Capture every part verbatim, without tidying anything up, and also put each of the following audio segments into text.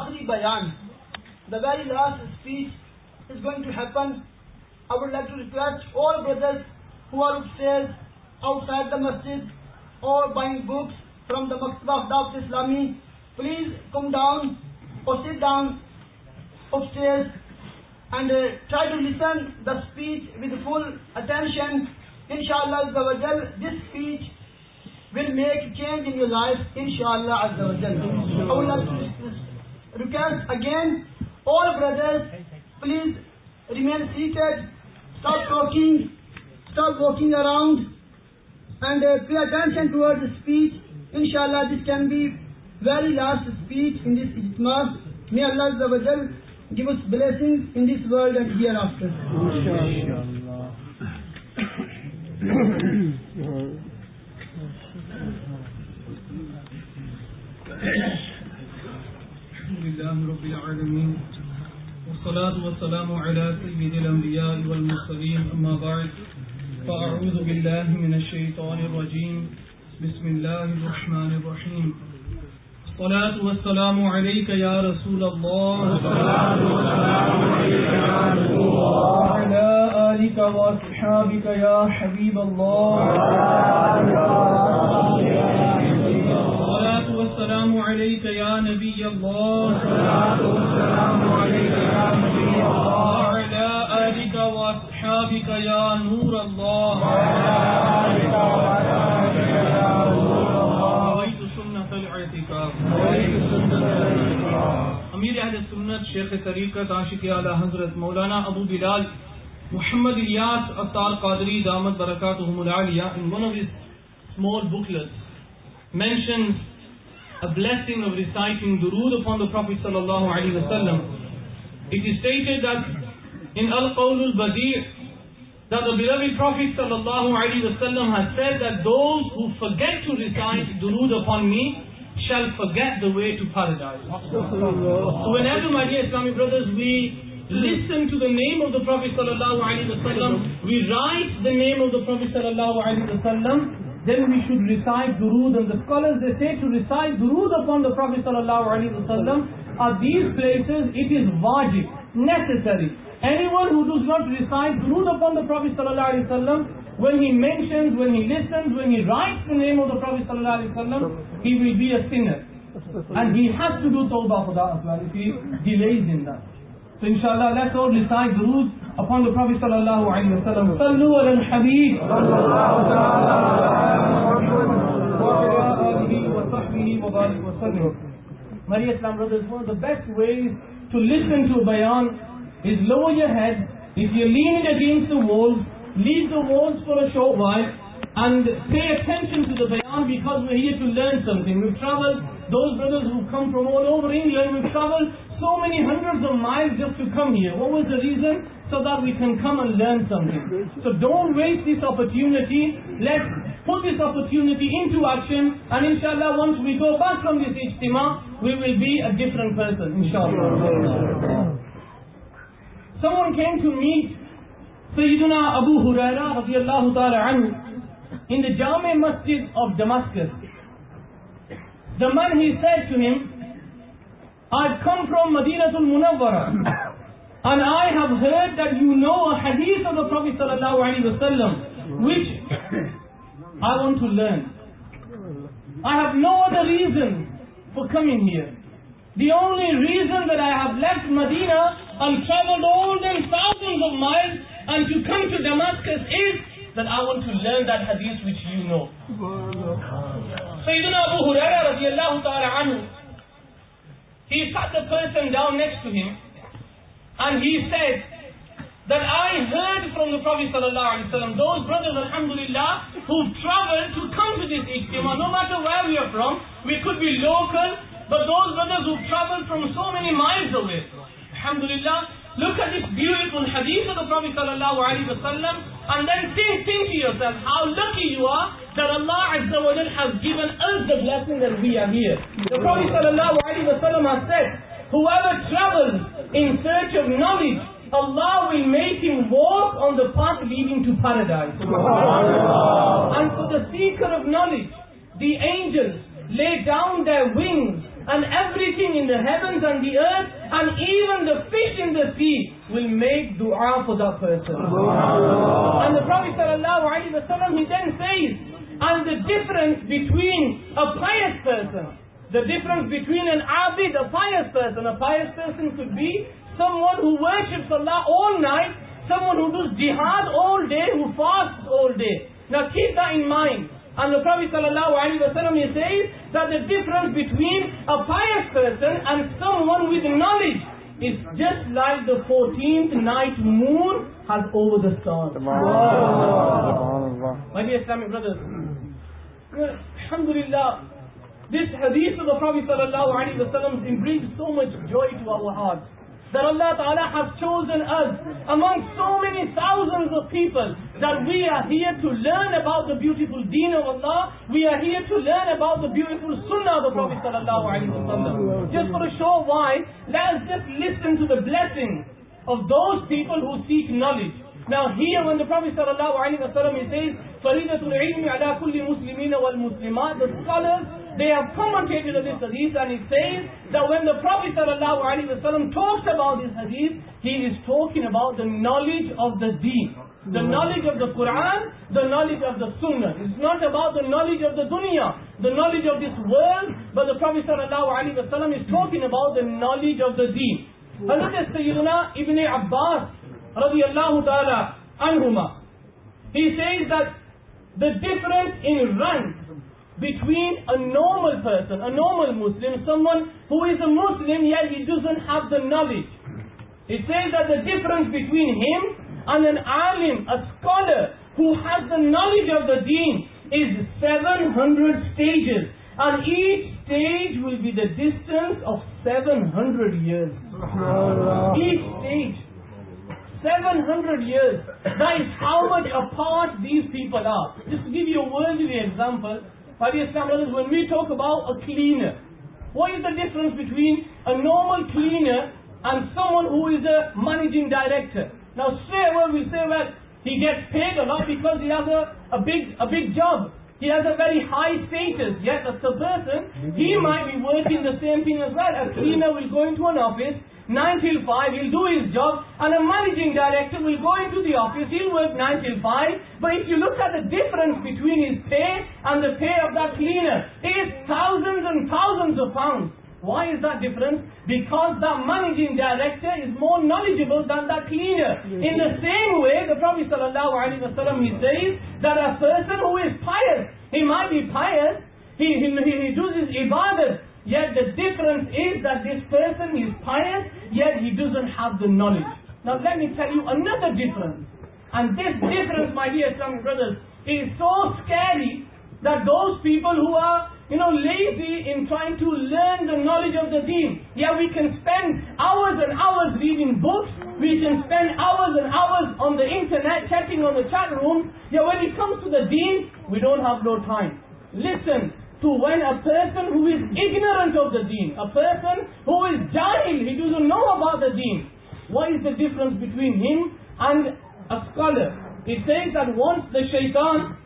Akhri Bayan, the very last speech is going to happen. I would like to request all brothers who are upstairs, outside the masjid, or buying books from the Maktaba of Dawat Islami, please come down or sit down upstairs and uh, try to listen the speech with full attention. Inshallah Azza wa Jal, this speech will make change in your life. Inshallah Azza wa Jal. I would like to request again, all brothers, please remain seated, stop talking, stop walking around, and uh, pay attention towards the speech. Inshallah, this can be very last speech in this ijtima. May Allah Azza wa Jal give us blessings in this world and hereafter. Inshallah. Alhamdulillah Rabbil Alameen. والصلاة والسلام على سيد الأنبياء والمرسلين أما بعد فأعوذ بالله من الشيطان الرجيم بسم الله الرحمن الرحيم الصلاة والسلام عليك يا رسول الله وعلى آلك وأصحابك يا حبيب الله الصلاة والسلام عليك يا نبي الله وعلى آلك وأصحابك يا نور الله رويت سنة الاعتكاف امیر اہل سنت شیخ طریقت عاشق اعلی حضرت مولانا ابو بلال محمد الیاس عطار قادری دامت برکاتہم العالیہ in one of his small booklets mentions a blessing of reciting durood upon the Prophet sallallahu alaihi wasallam. It is stated that in Al-Qawl al-Badi' that the beloved Prophet sallallahu alaihi wasallam has said that those who forget to recite durood upon me shall forget the way to paradise. So whenever, my dear Islamic brothers, we listen to the name of the Prophet sallallahu alaihi wasallam, we write the name of the Prophet sallallahu alaihi wasallam, then we should recite durood. And the scholars, they say to recite durood upon the Prophet sallallahu alaihi wasallam, at these places it is wajib, necessary. Anyone who does not recite durood upon the Prophet sallallahu alaihi wasallam, when he mentions, when he listens, when he writes the name of the Prophet sallallahu alaihi wasallam, he will be a sinner, and he has to do tawbah for that as well if he delays in that. So inshallah, let's all recite durood upon the Prophet sallallahu alaihi wasallam. Sallu ala al-Habib My dear Islam brothers, one of the best ways to listen to a bayan is lower your head. If you're leaning against the walls, leave the walls for a short while and pay attention to the bayan, because we're here to learn something. We've traveled, those brothers who come from all over England, we've traveled so many hundreds of miles just to come here. What was the reason? So that we can come and learn something. So don't waste this opportunity. Let's put this opportunity into action, and inshallah once we go back from this ijtima, we will be a different person, inshallah. Someone came to meet Sayyiduna Abu Huraira radiallahu ta'ala anhu in the Jami Masjid of Damascus. The man, he said to him, I've come from Madinatul Munawwara, and I have heard that you know a hadith of the Prophet sallallahu alaihi wasallam, which I want to learn. I have no other reason for coming here. The only reason that I have left Medina and traveled all them thousands of miles and to come to Damascus is that I want to learn that hadith which you know. Sayyidina Abu Huraira radiallahu ta'ala anhu, he sat the person down next to him and he said that I heard from the Prophet sallallahu alaihi wasallam, those brothers alhamdulillah who've traveled to come to this ijtima, no matter where we are from, we could be local, but those brothers who've traveled from so many miles away, alhamdulillah, look at this beautiful hadith of the Prophet sallallahu alaihi wasallam, and then think, think to yourself how lucky you are that Allah Azza wa Jal has given us the blessing that we are here. The Prophet sallallahu alaihi wasallam has said, whoever travels in search of knowledge, Allah will make him walk on the path leading to paradise. And for the seeker of knowledge, the angels lay down their wings and everything in the heavens and the earth, and even the fish in the sea will make dua for that person. And the Prophet sallallahu alaihi wasallam, he then says, and the difference between a pious person, the difference between an abid, a pious person, a pious person could be someone who worships Allah all night, someone who does jihad all day, who fasts all day. Now keep that in mind. And the Prophet sallallahu alaihi wasallam, he says that the difference between a pious person and someone with knowledge is just like the fourteenth night moon has over the stars. My dear Islamic brothers, alhamdulillah, this hadith of the Prophet sallallahu alaihi wasallam brings so much joy to our hearts. That Allah Ta'ala has chosen us among so many thousands of people, that we are here to learn about the beautiful deen of Allah. We are here to learn about the beautiful sunnah of the Prophet Sallallahu Alaihi Wasallam. Just for a short while, let us just listen to the blessing of those people who seek knowledge. Now here when the Prophet Sallallahu Alaihi Wasallam, he says, فَرِيدَةُ الْعِلْمِ عَلَى كُلِّ مُسْلِمِينَ وَالْمُسْلِمَاتِ, the scholars, they have commentated on this hadith, and it says that when the Prophet Sallallahu Alaihi Wasallam talks about this hadith, he is talking about the knowledge of the deen, the knowledge of the Quran, the knowledge of the Sunnah. It's not about the knowledge of the dunya, the knowledge of this world, but the Prophet Sallallahu Alaihi Wasallam is talking about the knowledge of the deen. Hazrat Sayyidina Ibn Abbas radiyallahu ta'ala anhuma, he says that the difference in rank between a normal person, a normal Muslim, someone who is a Muslim yet he doesn't have the knowledge. It says that the difference between him and an alim, a scholar who has the knowledge of the deen, is seven hundred stages. And each stage will be the distance of seven hundred years. Each stage. seven hundred years. That is how much apart these people are. Just to give you a worldly example, my dear Islam brothers, when we talk about a cleaner, what is the difference between a normal cleaner and someone who is a managing director? Now straight away we say, well, he gets paid a lot because he has a, a big a big job. He has a very high status. Yet as a person, he might be working the same thing as well. A cleaner will go into an office, nine till five, he'll do his job, and a managing director will go into the office, he'll work nine till five, but if you look at the difference between his pay and the pay of that cleaner, it is thousands and thousands of pounds. Why is that difference? Because that managing director is more knowledgeable than that cleaner. In the same way, the Prophet sallallahu alaihi wasallam, he says that a person who is pious, he might be pious, he, he, he does his ibadah, yet the difference is that this person is pious, yet he doesn't have the knowledge. Now let me tell you another difference. And this difference, my dear Islamic brothers, is so scary that those people who are, you know, lazy in trying to learn the knowledge of the deen. Yeah, we can spend hours and hours reading books, we can spend hours and hours on the internet, chatting on the chat room. Yeah, when it comes to the deen, we don't have no time. Listen to when a person who is ignorant of the deen, a person who is jahil, he doesn't know about the deen, what is the difference between him and a scholar? It says that once the shaitan,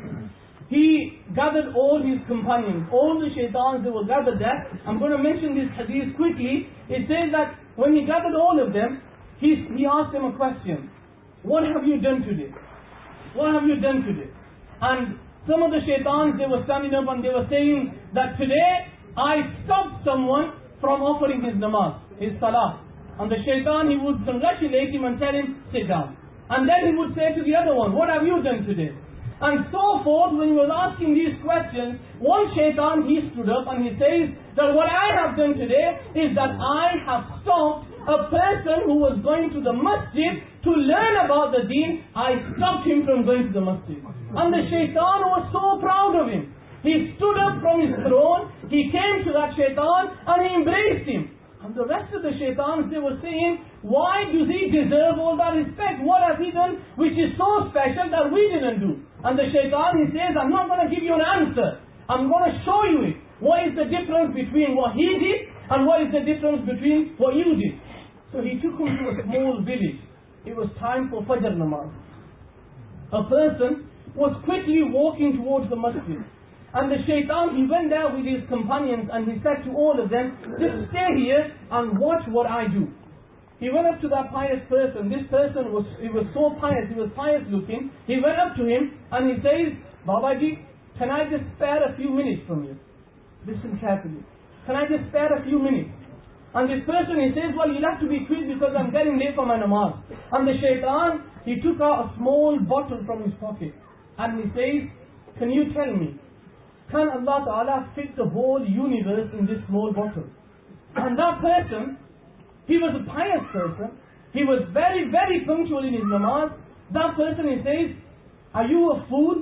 he gathered all his companions, all the shaitans, they were gathered there. I'm going to mention this hadith quickly. It says that when he gathered all of them, he, he asked them a question. What have you done today? What have you done today? And some of the shaitans, they were standing up and they were saying that today I stopped someone from offering his namaz, his salah. And the shaitan, he would congratulate him and tell him, sit down. And then he would say to the other one, what have you done today? And so forth. When he was asking these questions, one shaitan, he stood up and he says that what I have done today is that I have stopped a person who was going to the masjid to learn about the deen. I stopped him from going to the masjid. And the shaitan was so proud of him. He stood up from his throne, he came to that shaitan and he embraced him. And the rest of the shaitans, they were saying, why does he deserve all that respect? What has he done which is so special that we didn't do? And the shaitan, he says, I'm not going to give you an answer. I'm going to show you it. What is the difference between what he did and what is the difference between what you did? So he took him to a small village. It was time for Fajr namaz. A person was quickly walking towards the masjid. And the shaitan, he went there with his companions and he said to all of them, just stay here and watch what I do. He went up to that pious person. This person was, he was so pious, he was pious looking. He went up to him and he says, Babaji, can I just spare a few minutes from you? Listen carefully. Can I just spare a few minutes? And this person, he says, well, you'll have to be quick because I'm getting late for my namaz. And the shaitan, he took out a small bottle from his pocket. And he says, can you tell me, can Allah Ta'ala fit the whole universe in this small bottle? And that person, he was a pious person. He was very, very punctual in his namaz. That person, he says, are you a fool?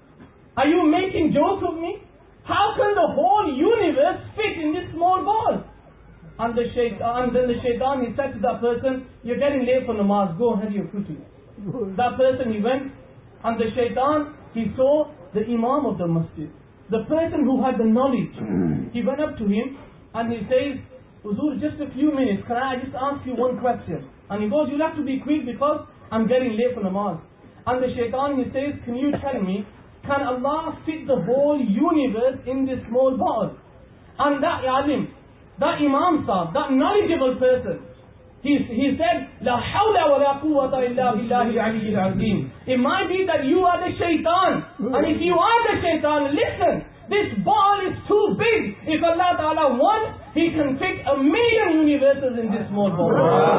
Are you making jokes of me? How can the whole universe fit in this small ball? And the shaitan, and then the shaitan, he said to that person, you're getting late for namaz, go ahead, you're quickly. That person, he went, and the shaitan, he saw the imam of the masjid, the person who had the knowledge. He went up to him, and he says, Huzur, just a few minutes, can I just ask you one question? And he goes, you'll have to be quick because I'm getting late for namaz. And the shaitan, he says, can you tell me, can Allah fit the whole universe in this small ball? And that alim, that imam sahab, that knowledgeable person, he, he said, La hawla wa la quwwata illa billahi al-aliyyil azim. It might be that you are the shaitan. And if you are the shaitan, listen, this ball is too big. If Allah Ta'ala wants, He can fit a million universes in this small ball.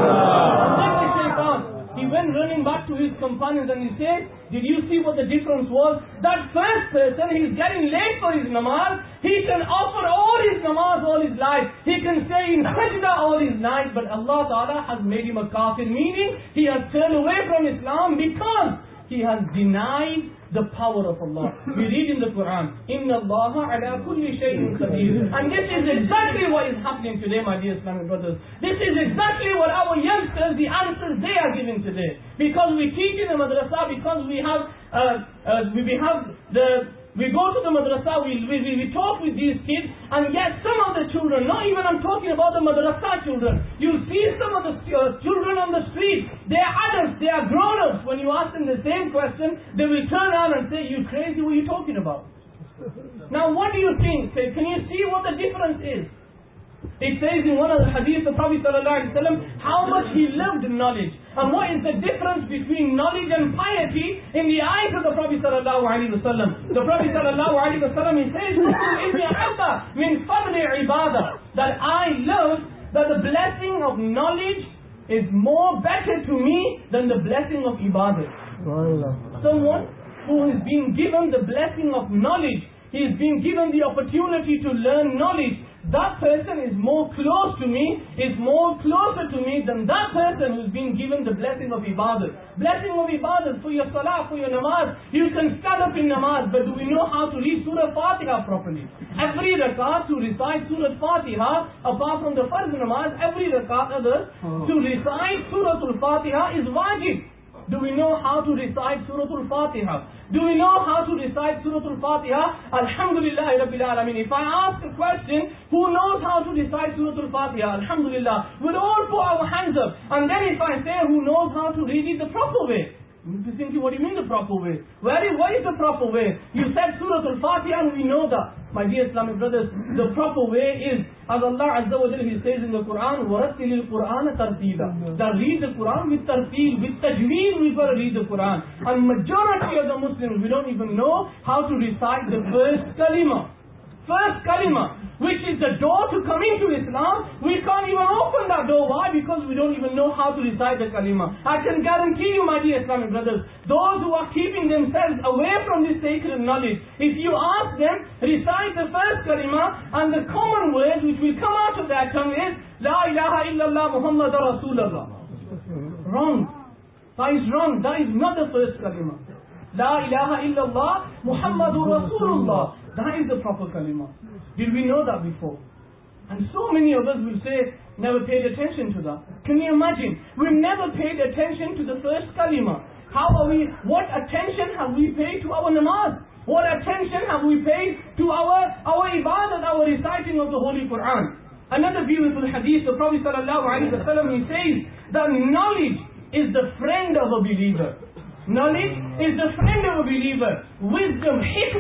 And then the shaitan, he went running back to his companions and he said, did you see what the difference was? That first person, he's getting late for his namaz. He can offer all his namaz all his life. He can stay in sajda all his night. But Allah Ta'ala has made him a kafir, meaning he has turned away from Islam because he has denied the power of Allah. We read in the Quran, Inna Allaha ala kulli shay'in qadir. And this is exactly what is happening today, my dear Islamic brothers. This is exactly what our youngsters, the answers they are giving today. Because we teach in the madrasa, because we have, uh, uh, we, we have the, we go to the madrasa, we, we, we talk with these kids, and yet some of the children, not even I'm talking about the madrasa children, you see some of the uh, children on the street, they are adults, they are grown-ups. When you ask them the same question, they will turn around and say, you crazy, what are you talking about? Now what do you think? Can you see what the difference is? It says in one of the hadiths of Prophet ﷺ how much he loved knowledge. And what is the difference between knowledge and piety in the eyes of the Prophet ﷺ? The Prophet ﷺ, he says, that I love that the blessing of knowledge is more better to me than the blessing of ibadah. Someone who is being given the blessing of knowledge, he is being given the opportunity to learn knowledge. That person is more close to me, is more closer to me than that person who's been given the blessing of ibadah. Blessing of ibadah for your salah, for your namaz. You can stand up in namaz, but do we know how to read Surah Fatiha properly? Every rakat to recite Surah Fatiha, apart from the first namaz, every rakat others, to recite Surah Al-Fatiha is wajib. Do we know how to recite Surah Al-Fatiha? Do we know how to recite Surah Al-Fatiha? Alhamdulillah Rabbil Alameen. If I ask a question, who knows how to recite Surah Al-Fatiha? Alhamdulillah. We'll all put our hands up. And then if I say who knows how to read it the proper way? You'll be thinking, what do you mean the proper way? Where is, what is the proper way? You said Surah Al-Fatiha and we know that. My dear Islamic brothers, the proper way is, as Allah Azza wa Jalla, He says in the Quran, وَرَتِّلِ الْقُرْآنَ تَرْتِيلًا. That read the Quran with tartil, with tajweed, we've got to read the Quran. And majority of the Muslims, we don't even know how to recite the first kalima. First kalima, which is the door to coming to Islam. We can't even open that door. Why? Because we don't even know how to recite the kalima. I can guarantee you, my dear Islamic brothers, those who are keeping themselves away from this sacred knowledge, if you ask them, recite the first kalima, and the common words which will come out of their tongue is, La ilaha illallah Muhammad Rasulullah. Wrong. That is wrong. That is not the first kalima. La ilaha illallah Muhammadur Rasulullah. That is the proper kalima. Did we know that before? And so many of us will say, never paid attention to that. Can you imagine? We've never paid attention to the first kalima. How are we, what attention have we paid to our namaz? What attention have we paid to our, our ibadat, our reciting of the Holy Quran? Another beautiful hadith, the Prophet sallallahu alaihi wasallam, he says that knowledge is the friend of a believer. Knowledge is the friend of a believer. Wisdom, hikmah,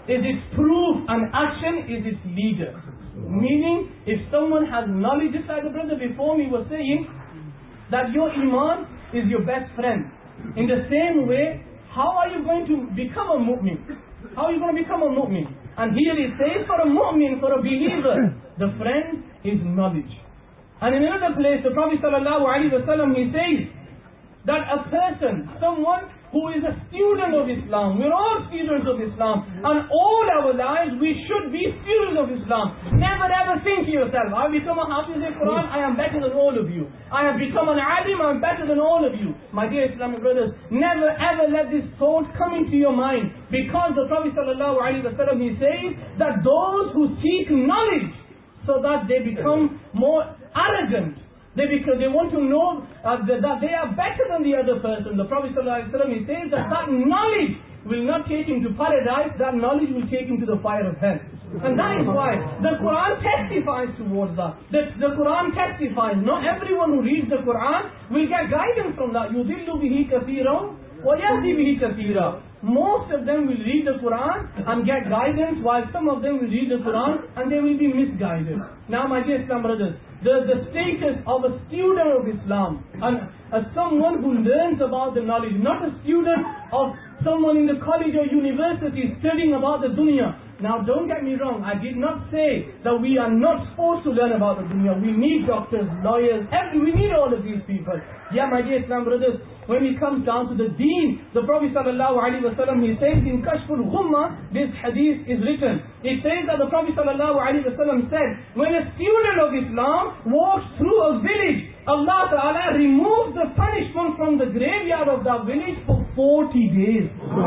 is its proof, and action is its leader. Meaning, if someone has knowledge, just like the brother before me was saying, that your iman is your best friend. In the same way, how are you going to become a mu'min? How are you going to become a mu'min? And here it says, for a mu'min, for a believer, the friend is knowledge. And in another place, the Prophet sallallahu alaihi wasallam, he says that a person, someone who is a student of Islam, we're all students of Islam, and all our lives we should be students of Islam. Never ever think to yourself, I've become a Hafiz al-Quran, I am better than all of you. I have become an Alim, I am better than all of you. My dear Islamic brothers, never ever let this thought come into your mind, because the Prophet sallallahu alaihi wasallam, he says that those who seek knowledge so that they become more arrogant, They because they want to know uh, that, that they are better than the other person. The Prophet ﷺ, he says that that knowledge will not take him to paradise, that knowledge will take him to the fire of hell. And that is why the Quran testifies towards that. The, the Quran testifies. Not everyone who reads the Quran will get guidance from that. يُضِلُّ بِهِ كَثِيرًا وَيَهْدِي بِهِ كَثِيرًا. Most of them will read the Quran and get guidance, while some of them will read the Quran and they will be misguided. Now, my dear Islam brothers, the, the status of a student of Islam and as someone who learns about the knowledge, not a student of someone in the college or university studying about the dunya. Now, don't get me wrong, I did not say that we are not supposed to learn about the dunya. We need doctors, lawyers, every, we need all of these people. Yeah, my dear Islam brothers, when it comes down to the deen, the Prophet sallallahu alaihi wasallam, he says in Kashful Ghumma, this hadith is written. It says that the Prophet sallallahu alaihi wasallam said, when a student of Islam walks through a village, Allah Ta'ala removes the punishment from the graveyard of that village for forty days.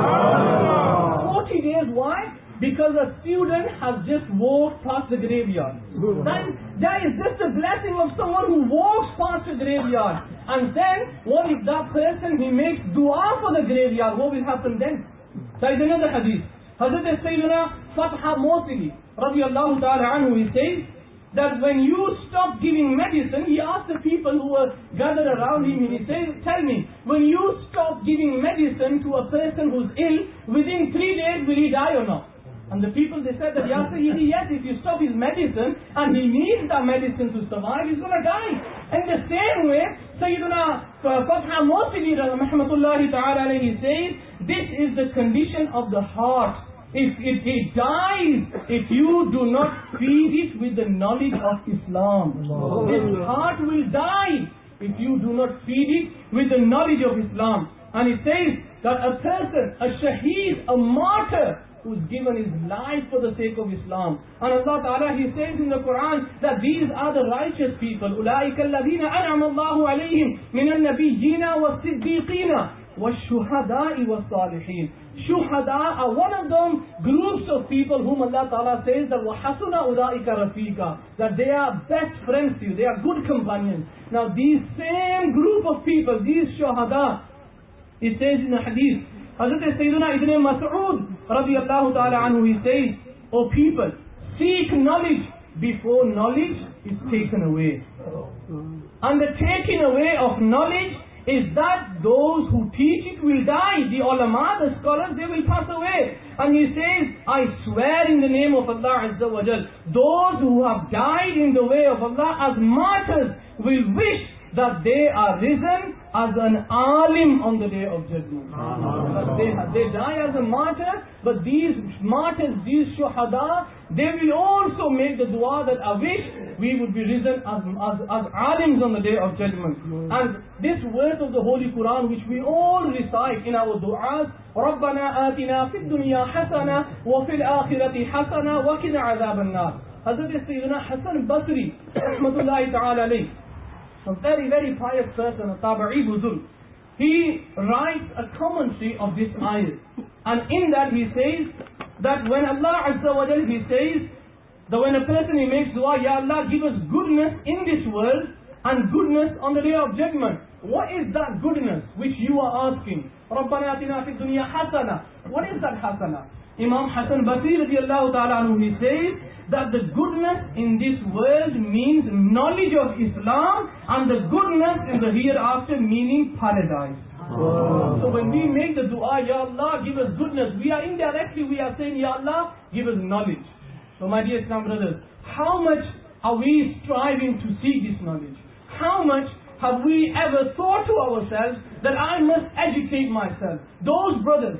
forty days, why? Because a student has just walked past the graveyard. That, that is just a blessing of someone who walks past the graveyard. And then, what if that person, he makes dua for the graveyard? What will happen then? There is another hadith. Hazrat Sayyidina Fatha Mosili, radiyallahu ta'ala anhu, he says that when you stop giving medicine, he asked the people who were gathered around him, and he says, tell me, when you stop giving medicine to a person who's ill, within three days will he die or not? And the people, they said that, Ya Sayyidi, yes, if you stop his medicine, and he needs that medicine to survive, he's going to die. In the same way, Sayyidina Fatha Mosili, rahmatullahi ta'ala alayhi, says, this is the condition of the heart. If it, it dies, if you do not feed it with the knowledge of Islam, this heart will die if you do not feed it with the knowledge of Islam. And it says that a person, a shaheed, a martyr, who's given his life for the sake of Islam. And Allah Ta'ala, he says in the Quran that these are the righteous people. أُولَٰئِكَ الَّذِينَ أَنْعَمَ اللَّهُ عَلَيْهِمْ مِنَ النَّبِيِّينَ وَالصِّدِّيقِينَ وَالشُّهَدَاءِ وَالصَّالِحِينَ. Shuhada are one of them groups of people whom Allah Ta'ala says that وَحَسُنَ أُولَٰئِكَ رَفِيقًا, that they are best friends to you, they are good companions. Now these same group of people, these shuhada, it says in the hadith, Hazrat Sayyidina Ibn Mas'ud radiyallahu ta'ala anhu, he says, O people, seek knowledge before knowledge is taken away. And the taking away of knowledge is that those who teach it will die. The ulama, the scholars, they will pass away. And he says, I swear in the name of Allah Azza wa Jal, those who have died in the way of Allah as martyrs will wish that they are risen as an alim on the day of judgment. They, they die as a martyr, but these martyrs, these shuhada, they will also make the dua that I wish we would be risen as, as, as alims on the day of judgment. And this verse of the Holy Quran, which we all recite in our du'as, رَبَّنَا آتِنَا فِي الدُّنْيَا حَسَنَةً وَفِي الْآخِرَةِ حَسَنَةً وَقِنَا عَذَابَ النَّارِ. Hazrat Sayyidina Hasan Basri, rahmatullahi ta'ala alayhi, a very, very pious person, a Tabi'i Buzurg, he writes a commentary of this ayah. And in that he says that when Allah Azza wa Jal, he says that when a person he makes dua, Ya Allah, give us goodness in this world and goodness on the day of judgment. What is that goodness which you are asking? رَبَّنَا آتِنَا فِي الدُّنْيَا حَسَنَةً. What is that hasana? Imam Hasan Basri radiyallahu ta'ala anhu, he says that the goodness in this world means knowledge of Islam, and the goodness in the hereafter meaning paradise. So when we make the dua, Ya Allah, give us goodness, we are indirectly, we are saying, Ya Allah, give us knowledge. So my dear Islam brothers, how much are we striving to seek this knowledge? How much have we ever thought to ourselves that I must educate myself? Those brothers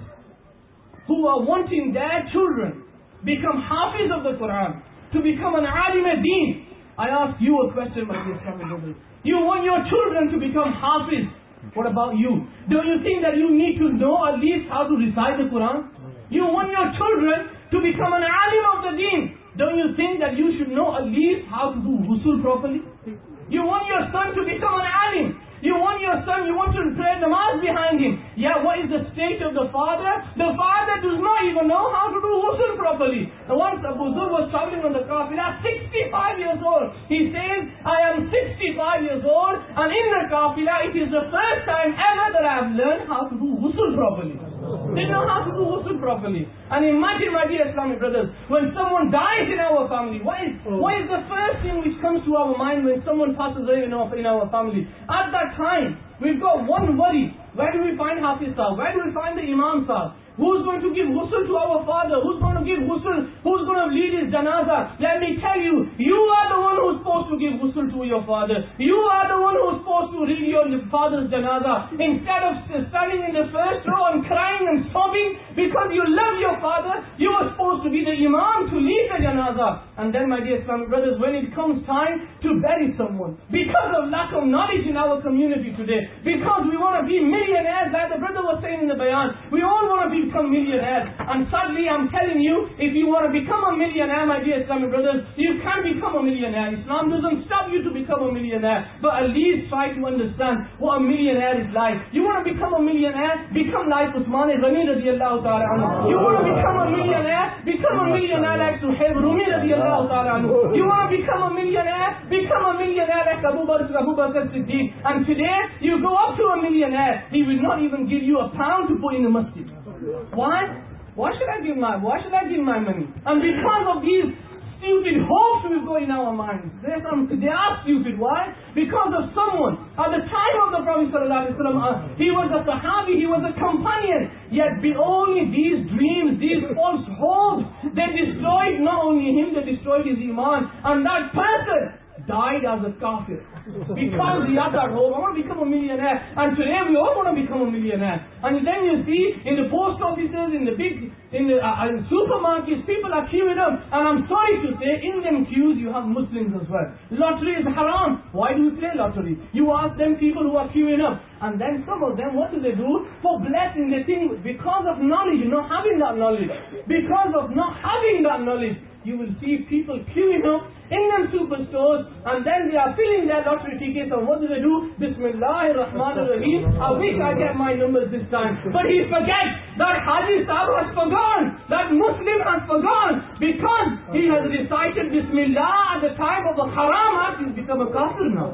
who are wanting their children become hafiz of the Quran, to become an alim ad-din. I ask you a question, my dear Islamic brothers. You want your children to become hafiz. What about you? Don't you think that you need to know at least how to recite the Quran? You want your children to become an alim of the deen. Don't you think that you should know at least how to do ghusl properly? You want your son to become an alim. You want your son, you want to pray namaz behind him. Yeah, what is the state of the father? The father does not even know how to do ghusl properly. And once Abu Dhur was traveling on the Qafila, sixty-five years old. He says, I am sixty-five years old, and in the Qafila, it is the first time ever that I have learned how to do ghusl properly. They know how to do ghusl properly. And imagine, my dear Islamic brothers, when someone dies in our family, what is, what is the first thing which comes to our mind when someone passes away in our, in our family? At that time, we've got one worry. Where do we find Hafiz Sahib? Where do we find the Imam Sahib? Who's going to give ghusl to our father? Who's going to give ghusl? Who's going to lead his janazah? Let me tell you, you are the one who's supposed to give ghusl to your father. You are the one who's supposed to lead your father's janazah. Instead of standing in the first row and crying and sobbing because you love your father, you are supposed to be the imam to lead the janazah. And then, my dear Islamic brothers, when it comes time to bury someone, because of lack of knowledge in our community today, because we want to be millionaires, like the brother was saying in the bayan, we all want to be become millionaires. And sadly, I'm telling you, if you want to become a millionaire, my dear Islamic brothers, you can become a millionaire. Islam doesn't stop you to become a millionaire, but at least try to understand what a millionaire is like. You want to become a millionaire? Become like Usman Ghani radiallahu ta'ala anhu. You want to become a millionaire? Become a millionaire like Suhaib Rumi radiallahu ta'ala anhu. You want to become a millionaire? Become a millionaire like Abu Bakr, Abu Bakr Siddiq. And today, you go up to a millionaire, he will not even give you a pound to put in the masjid. Why? Why should I give my Why should I give my money? And because of these stupid hopes we've got in our minds, they are stupid. Why? Because of someone at the time of the Prophet sallallahu alaihi wasallam, uh, he was a Sahabi, he was a companion. Yet be only these dreams, these false hopes, they destroyed not only him, they destroyed his iman, and that person died as a kafir. Because he had that hope, I want to become a millionaire. And today we all want to become a millionaire. And then you see, in the post offices, in the big, in the uh, in supermarkets, people are queuing up. And I'm sorry to say, in them queues you have Muslims as well. Lottery is haram. Why do you play lottery? You ask them people who are queuing up. And then some of them, what do they do? For blessing, they think because of knowledge, not having that knowledge. Because of not having that knowledge, you will see people queuing up in them superstores, and then they are filling their lottery tickets, and what do they do? Bismillahir Rahmanir Rahim. I wish I get my numbers this time. But he forgets that Haji Sahib has forgotten, that Muslim has forgotten, because he has recited Bismillah at the time of the Haram Act, he's become a kafir now.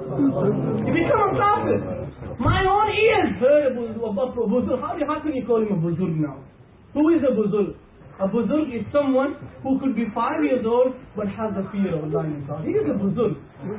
He become a kafir. My own ears heard about Buzurg. How, how can you call him a Buzurg now? Who is a Buzurg? A Buzurg is someone who could be five years old but has the fear of Allah in his heart. He is a Buzurg.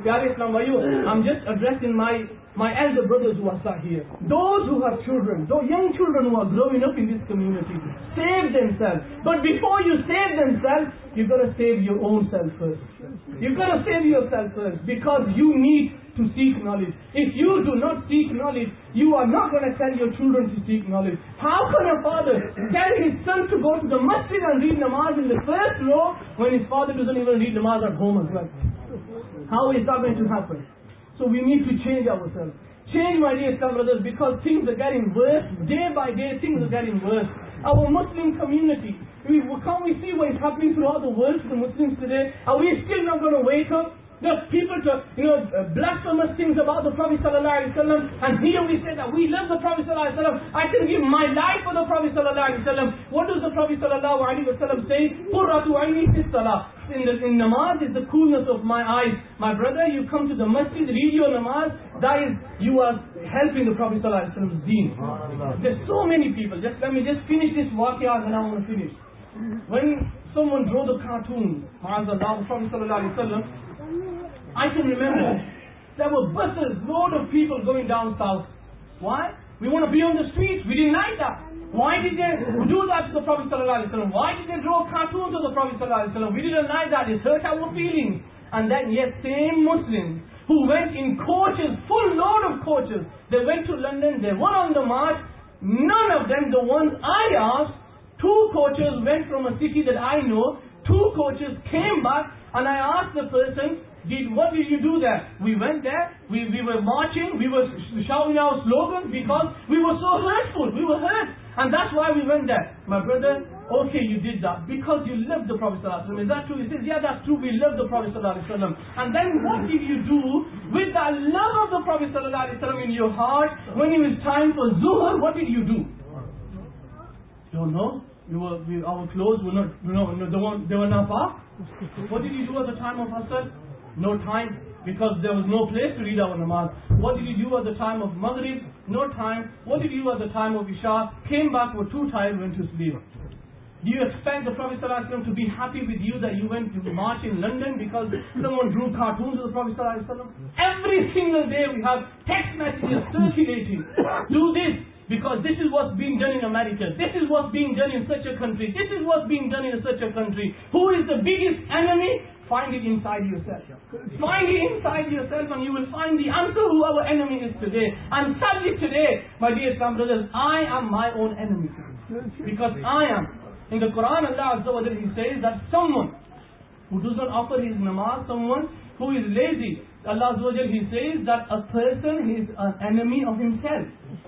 I'm just addressing my my elder brothers who are sat here. Those who have children, those young children who are growing up in this community, save themselves. But before you save themselves, you've got to save your own self first. You've got to save yourself first, because you need to seek knowledge. If you do not seek knowledge, you are not going to tell your children to seek knowledge. How can a father tell his son to go to the masjid and read namaz in the first row when his father doesn't even read namaz at home as well? How is that going to happen? So we need to change ourselves. Change, my dear Islam brothers, because things are getting worse. Day by day, things are getting worse. Our Muslim community, we, can't we see what is happening throughout the world to the Muslims today? Are we still not going to wake up? There's people to, you know, uh, blasphemous things about the Prophet sallallahu alaihi wasallam, and here we say that we love the Prophet sallallahu alaihi wasallam. I can give my life for the Prophet sallallahu alaihi wasallam. What does the Prophet sallallahu alaihi wasallam say? Qurratu aini fi salah. In the in namaz is the coolness of my eyes. My brother, you come to the masjid, read your namaz. That is, you are helping the Prophet sallallahu alaihi wasallam's deen. There's so many people. Just let me just finish this waqiyah, and then I want to finish. When someone drew the cartoon, Ma'azallah, the Prophet sallallahu alaihi wasallam, I can remember there were buses, load of people going down south. Why? We want to be on the streets. We didn't like that. Why did they do that to the Prophet sallallahu alaihi wasallam? Why did they draw cartoons of the Prophet sallallahu alaihi wasallam? We didn't like that. It hurt our feelings. And then yet same Muslims who went in coaches, full load of coaches, they went to London, they were on the march. None of them, the ones I asked, two coaches went from a city that I know, two coaches came back, and I asked the person, Did, what did you do there? We went there, we, we were marching, we were shouting our slogans because we were so hurtful, we were hurt. And that's why we went there. My brother, okay, you did that because you loved the Prophet sallallahu alaihi wasallam. Is that true? He says, yeah, that's true, we love the Prophet sallallahu alaihi wasallam. And then what did you do with that love of the Prophet sallallahu alaihi wasallam in your heart when it was time for Zuhr? What did you do? Don't know. We were, we, our clothes were not, you know, they weren't, they were not far. What did you do at the time of Asr? No time, because there was no place to read our namaz. What did you do at the time of Maghrib? No time. What did you do at the time of Isha? Came back, were too tired, went to sleep. Do you expect the Prophet ﷺ to be happy with you that you went to march in London because someone drew cartoons of the Prophet ﷺ? Every single day we have text messages circulating. Do this, because this is what's being done in America. This is what's being done in such a country. This is what's being done in such a country. Who is the biggest enemy? Find it inside yourself. Find it inside yourself and you will find the answer who our enemy is today. And sadly today, my dear Islam brothers, I am my own enemy. Because I am. In the Quran, Allah Azza wa Jalla, He says that someone who does not offer his namaz, someone who is lazy, Allah Azza wa Jalla, He says that a person is an enemy of himself.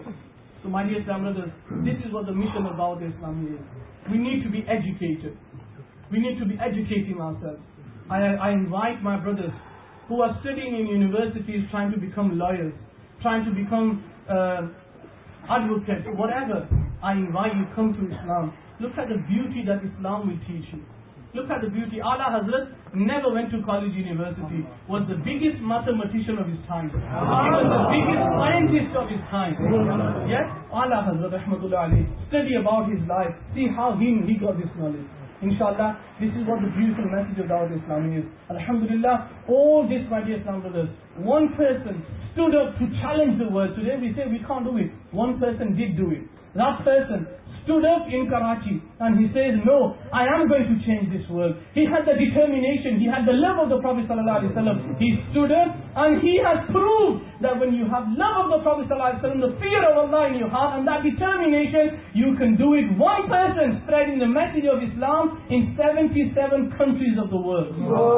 So my dear Islam brothers, this is what the mission about Islam is. We need to be educated. We need to be educating ourselves. I, I invite my brothers who are studying in universities, trying to become lawyers, trying to become uh, advocates, whatever. I invite you, come to Islam. Look at the beauty that Islam will teach you. Look at the beauty. Ala Hazrat never went to college, university, was the biggest mathematician of his time. He was the biggest scientist of his time. Yes? Ala Hazrat rahmatullah alayhi. Study about his life. See how he, he got this knowledge. Inshallah, this is what the beautiful message of Dawat Islam is. Alhamdulillah, all this, my dear Islam brothers, one person stood up to challenge the world. Today we say we can't do it. One person did do it. That person stood up in Karachi and he says, no, I am going to change this world. He had the determination, he had the love of the Prophet sallallahu alaihi wasallam. He stood up and he has proved that when you have love of the Prophet sallallahu alaihi wasallam, the fear of Allah in your heart and that determination, you can do it. One person spreading the message of Islam in seventy-seven countries of the world.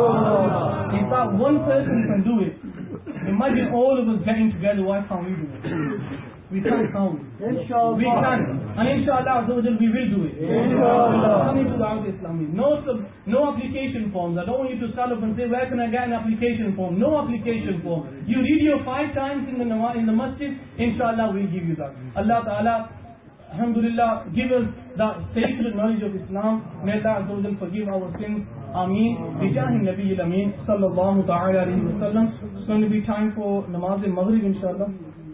Whoa. If that one person can do it, imagine all of us getting together, why can't we do it? We can't count. Inshallah. We can. And inshallah we will do it. Inshallah. Coming to Dawat Islami. No, no application forms. I don't want you to stand up and say, where can I get an application form? No application form. You read your five times in the in the masjid, inshallah we'll give you that. Allah Ta'ala, alhamdulillah, give us the sacred knowledge of Islam. May Allah forgive our sins. Ameen. Bijahi Nabi al-Ameen. Sallallahu ta'ala alayhi wa sallam. It's going to be time for namaz al-Maghrib, inshallah.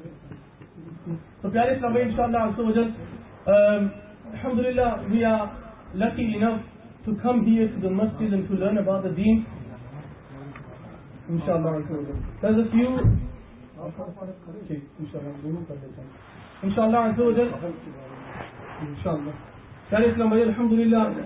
So, Pyare Islam, inshallah, um, alhamdulillah, we are lucky enough to come here to the masjid and to learn about the deen. Inshallah, there's a few. Okay, inshallah, inshallah, inshallah. Pyare Islam, alhamdulillah.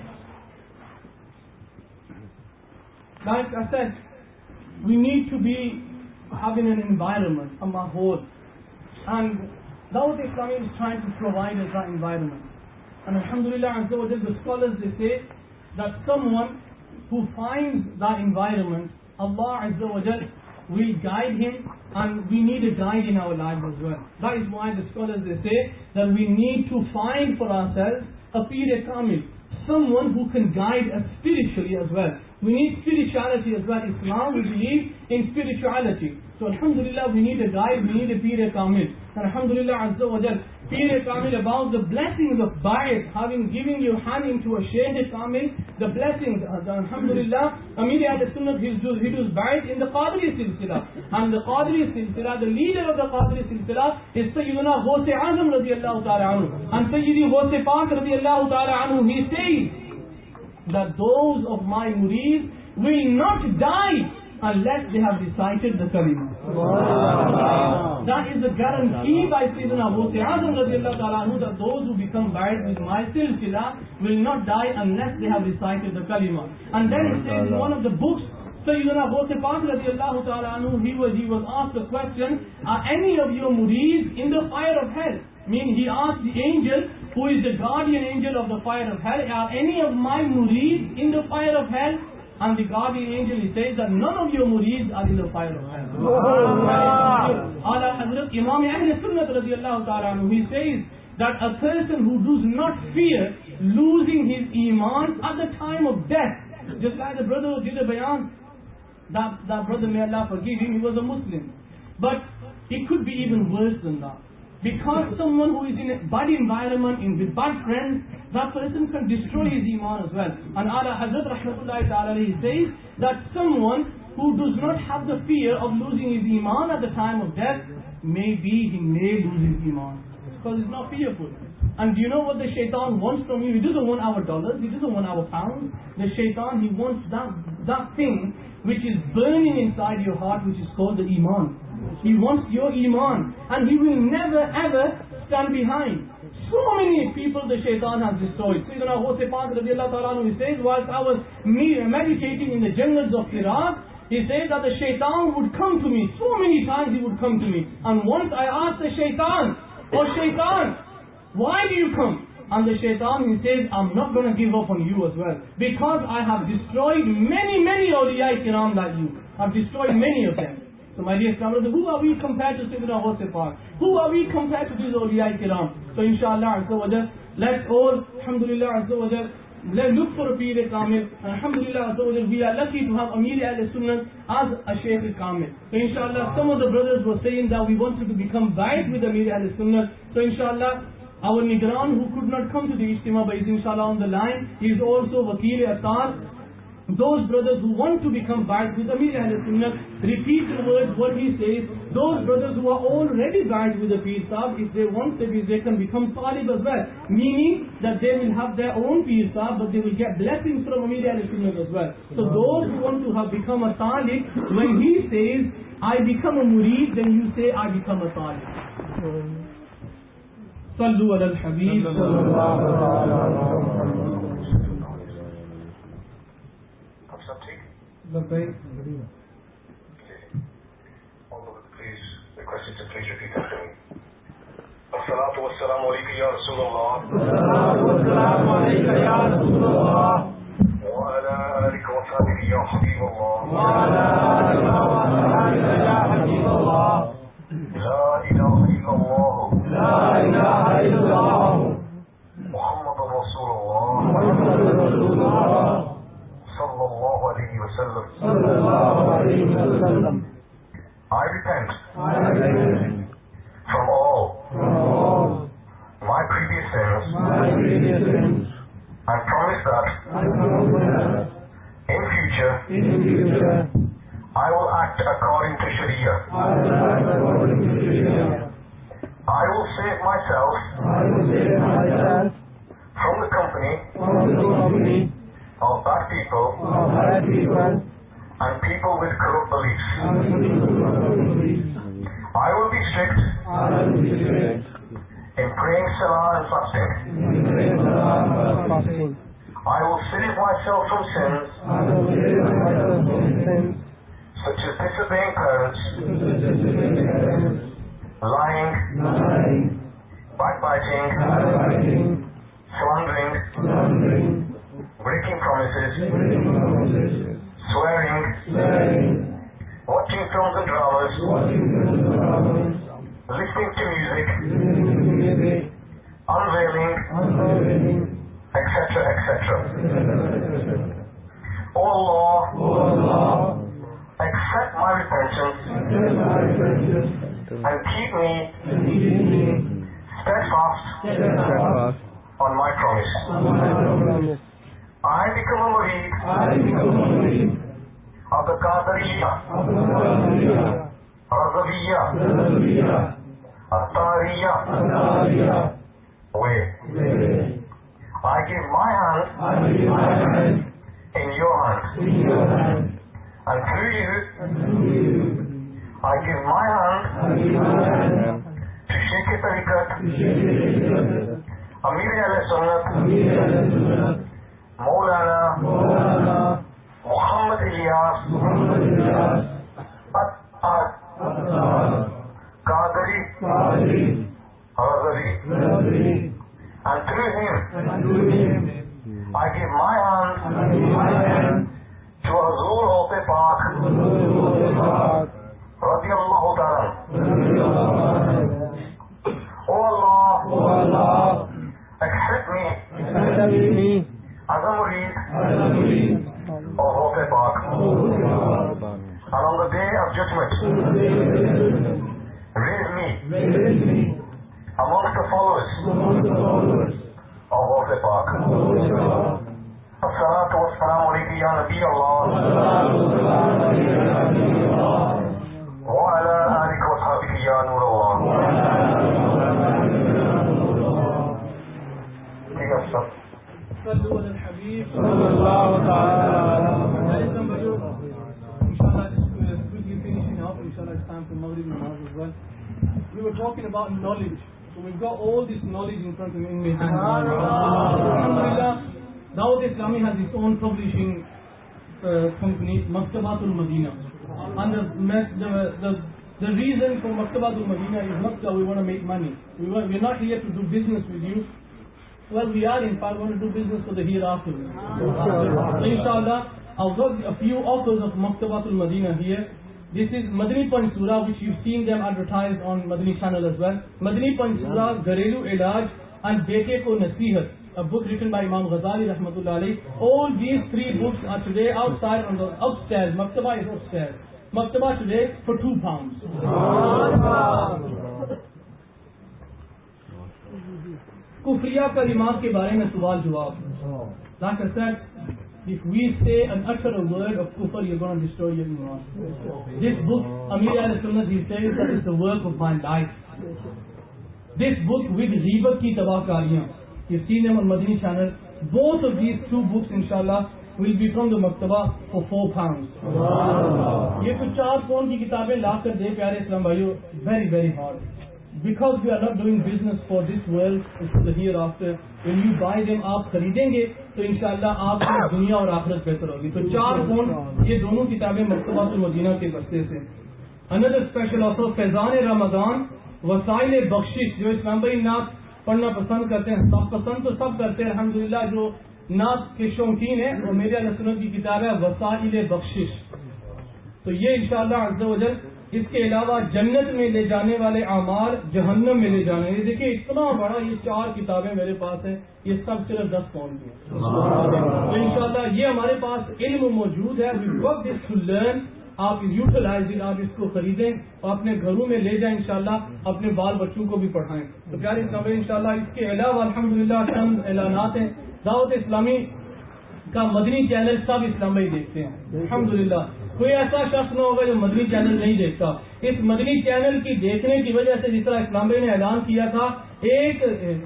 Like I said, we need to be having an environment, a mahol. And Dawat Islami is trying to provide us that environment. And alhamdulillah, the scholars, they say that someone who finds that environment, Allah Azza wa Jal will guide him, and we need a guide in our lives as well. That is why the scholars, they say that we need to find for ourselves a Pir Kamil, someone who can guide us spiritually as well. We need spirituality as well. Islam, we believe in spirituality. So alhamdulillah, we need a guide, we need a Pir Kamil. And alhamdulillah Azza wa Jal, Pir Kamil, about the blessings of Ba'id, having given your hand into a Shaykh Kamil, the blessings, alhamdulillah, Amir al-Sunnah, he does, he does Ba'id in the Qadri Silsila. And the Qadri Silsila, the leader of the Qadri Silsila is Sayyidina Ghaus Azam radiyallahu ta'ala anhu. And Sayyidi Ghaus Pak radiyallahu ta'ala anhu, he says that those of my murid will not die unless they have recited the kalima. That is the guarantee by Sayyidina Ghaus-e Azam radiallahu ta'ala anhu that those who become buried with my silsila will not die unless they have recited the kalima. And then it says in one of the books, Sayyidina Ghaus-e Pak radiallahu ta'ala anhu, he was, he was asked the question, are any of your murids in the fire of hell? Meaning he asked the angel, who is the guardian angel of the fire of hell, are any of my murids in the fire of hell? And the guardian angel, he says that none of your murids are in the fire of hell. Ala Hazrat Imam Ahl Sunnah radiallahu ta'ala anhu, he says that a person who does not fear losing his iman at the time of death, just like the brother who did a bayan, that, that brother, may Allah forgive him, he was a Muslim. But it could be even worse than that. Because someone who is in a bad environment, in with bad friends, that person can destroy his iman as well. And Ala Hazrat Rahmatullahi Ta'ala, he says that someone who does not have the fear of losing his iman at the time of death, maybe he may lose his iman. Because he's not fearful. And do you know what the shaitan wants from you? He doesn't want our dollars, he doesn't want our pounds. The shaitan, he wants that, that thing which is burning inside your heart, which is called the iman. He wants your iman, and he will never ever stand behind. So many people the shaitan has destroyed. Sayyidina Ghaus-e Pak radiallahu ta'ala, he says, whilst I was meditating in the jungles of Iraq, he says that the shaitan would come to me. So many times he would come to me. And once I asked the shaitan, oh shaitan, why do you come? And the shaitan, he says, I'm not going to give up on you as well. Because I have destroyed many, many awliya kiram like you. I've destroyed many of them. So my dear Islam brothers, who are we compared to Sayyidina Ghaus-e Pak? Who are we compared to these awliya kiram? So inshallah, azza wa jal, let's all, alhamdulillah, azza wa jal, let's look for a Peer Kamil. And alhamdulillah, azza wa jal, we are lucky to have Amir Ahl-Sunnah as a Shaykh Kamil. So inshallah, some of the brothers were saying that we wanted to become bai'at with Amir Ahl-Sunnah. So inshallah, our Nigran who could not come to the Ijtima but is inshallah on the line, he is also Wakil Asar. Those brothers who want to become bai'at with Amir Ahl-Sunnah, repeat the words what he says. Those brothers who are already bai'at with the Peer Sahib, if they want to be, they can become talib as well. Meaning that they will have their own Peer Sahib, but they will get blessings from Amir Ahl-Sunnah as well. So those who want to have become a talib, when he says, I become a murid, then you say, I become a talib. Sallu ala al-Habib. Okay. All of it, please, request you to please repeat after me. As-salatu was-salamu alayka ya Rasulullah. As-salatu was-salamu alayka ya Rasulullah. Wa ala alika wa sahbihi ya Habibullah. Wa ala alika wa sahbihi ya Habibullah. La ilaha illallah. La ilaha illallah. Muhammadur Rasulullah. Muhammadur Rasulullah. Sallallahu alayhi wa sallam. Sallallahu alayhi wa sallam. I repent. I repent from all, from all my previous sins. My previous sins. And promise that, I promise that in future, in future, I will act according to Sharia. I will act according to Sharia. I will save myself. I will save myself from the company. From the company. Of bad people, of bad people, and people with corrupt beliefs. I will be strict, I will be strict in praying salah and fasting. I will save myself from sins, I will save myself from sins such as disobeying parents, lying, lying backbiting, backbiting slandering, slandering breaking promises, breaking promises, swearing, swearing, watching films and dramas, watching films and dramas, listening to music, listening to music, unveiling, unveiling, et cetera, et cetera. O Allah, O Allah, accept my repentance, accept my repentance, and keep me, and keep me steadfast, steadfast on my promise. On my promise. I become a murid, I become a murid of the Qadariyya, of the Qadariyya, Razaviyya, Razaviyya, Attariyya, Attariyya way. I give my hand, I give my hand in your hand, in your hand, and through you, and through you, I give my hand to Sheikh Tariqat, Amir Ahl-Sunnat, Maulana Muhammad Ilyas At-Ad Qadri Hazari, and through him I give my hand to Hazur Hote Pak Radiyallahu Ta'ala. Oh Allah, accept me as a murid of Hote Pak, and on the day of judgment raise me amongst the followers of Hote Pak. As-salatu was-salamu alayka ya Nabi Allah wa ala alika wa sahbika ya Nur Allah. Yes, sir. Sallu ala al-Habib sallallahu ta'ala. Inshallah, just quickly finishing up. Inshallah, it's time for Maghrib namaz as well. We were talking about knowledge. So we've got all this knowledge in front of me. Alhamdulillah, Dawat Islami has its own publishing uh, company, Maktabatul Madina. And the, the, the, the reason for Maktabatul Madina is not that we want to make money. We want, we're not here to do business with you. Well, we are in fact going to do business for the hereafter. So inshallah, I've got a few offers of Maktabatul Madina here. This is Madani Pansura, which you've seen them advertised on Madani channel as well. Madani Pansura, Gharelu Ilaj and Bete Ko Nasihat, a book written by Imam Ghazali Rahmatullah Alayh. All these three books are today outside on the upstairs. Maktaba is upstairs. Maktaba today for two pounds. Kufriya kalimat ke bare mein sawal jawab. Like I said, if we say and utter a word of kufr, you're going to destroy your iman. This book, Amir Ahl-Sunnat, he says that is the work of my life. This book with ghibat ki tabakariyan, you've seen them on Madani channel. Both of these two books, inshallah, will be from the Maktaba for four pounds. Ye to char phone ki kitabein la kar de pyare Islam bhaiyo, very very hard. Because we are not doing business for this world, it's for the hereafter. When you buy them, آپ خریدیں گے تو انشاءاللہ آپ کی دنیا اور آخرت بہتر ہوگی. تو چار فون یہ دونوں کتابیں مکتبۃ المدینہ کے بستے سے. Another special offer, فیضان رمضان وسائل بخشش. جو اسلام بھائی نعت پڑھنا پسند کرتے ہیں, سب پسند تو سب کرتے ہیں الحمدللہ, جو نعت کے شوقین ہیں وہ میرے اہل سنت کی کتاب ہے وسائل بخشش. تو یہ انشاءاللہ عز و جل اس کے علاوہ جنت میں لے جانے والے اعمال, جہنم میں لے جانے. یہ دیکھیے اتنا بڑا یہ چار کتابیں میرے پاس ہیں, یہ سب صرف دس پاؤنڈ کی ہیں. تو انشاءاللہ یہ ہمارے پاس علم موجود ہے. We work this to learn. آپ یوٹیلائز اٹ, آپ اس کو خریدیں اور اپنے گھروں میں لے جائیں, انشاءاللہ اپنے بال بچوں کو بھی پڑھائیں. تو پیارے اسلامی انشاءاللہ اس کے علاوہ الحمدللہ چند اعلانات ہیں. دعوت اسلامی کا مدنی چینل سب اسلام بھائی دیکھتے ہیں الحمدللہ. کوئی ایسا شخص نہ ہوگا جو مدنی چینل نہیں دیکھتا. اس مدنی چینل کی دیکھنے کی وجہ سے جس طرح اسلام بھائی نے اعلان کیا تھا, ایک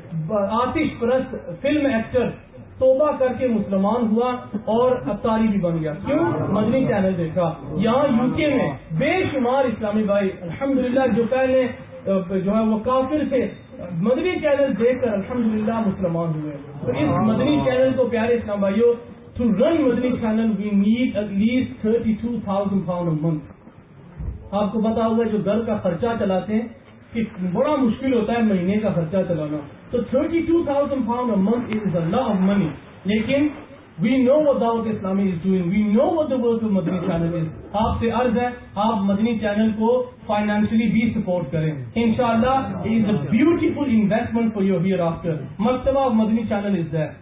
آتش پرست فلم ایکٹر توبہ کر کے مسلمان ہوا اور افطاری بھی بن گیا. کیوں؟ مدنی چینل دیکھا. یہاں یو کے میں بے شمار اسلامی بھائی الحمدللہ جو پہلے جو ہے وہ کافر تھے, مدنی چینل دیکھ کر الحمدللہ مسلمان ہوئے. تو اس مدنی چینل کو پیارے اسلام بھائیوں, to run Madani channel we need at least thirty-two thousand pounds a month. آپ کو پتا ہوگا جو گھر کا خرچہ چلاتے ہیں کہ بڑا مشکل ہوتا ہے مہینے کا خرچہ چلانا. تو thirty-two thousand pounds a month is a lot of money. لیکن we know what Dawat Islami is doing. We know what the work of Madani channel is. آپ سے عرض ہے آپ مدنی چینل کو فائنینشلی بھی سپورٹ کریں. انشاءاللہ it is a beautiful investment for your hereafter. Maktaba of Madani channel is there.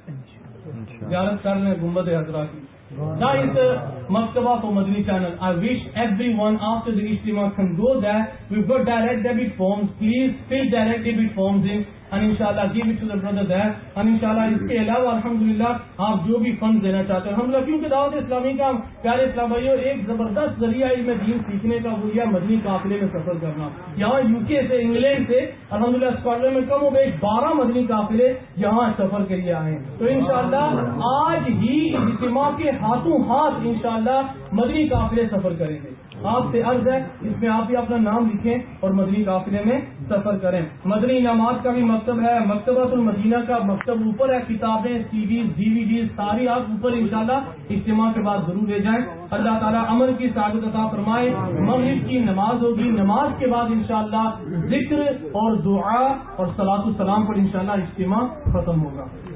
زیارت کر لیں گنبد حضرا کی. That is the Maktaba for Madani channel. I wish everyone after the Ijtima can go there. We've got direct debit forms. Please fill direct debit forms in and inshallah give it to the brother there. And inshallah اس کے علاوہ الحمدللہ آپ جو بھی fund دینا چاہتے ہیں الحمدللہ, کیونکہ دعوت اسلامی کا پیارے اسلام بھائیوں ایک زبردست ذریعہ علم دین سیکھنے کا وہ یہ مدنی قافلے میں سفر کرنا. یہاں یو کے سے, انگلینڈ سے الحمدللہ اسکاٹ میں کم و بیش بارہ مدنی قافلے یہاں سفر کے لیے آئے ہیں. تو انشاءاللہ آج ہی اجتماع کے ہاتھوں ہاتھ انشاءاللہ مدنی قافلے سفر کریں گے. آپ سے عرض ہے اس میں آپ بھی اپنا نام لکھیں اور مدنی قافلے میں سفر کریں. مدنی انعامات کا بھی مکتب ہے, مکتبۃ المدینہ کا مکتب اوپر ہے, کتابیں, CDs, DVDs ساری آپ اوپر انشاءاللہ اجتماع کے بعد ضرور لے جائیں. اللہ تعالیٰ عمل کی سعادت عطا فرمائے. مغرب کی نماز ہوگی, نماز کے بعد انشاءاللہ ذکر اور دعا اور صلاۃ السلام پر انشاءاللہ اجتماع ختم ہوگا.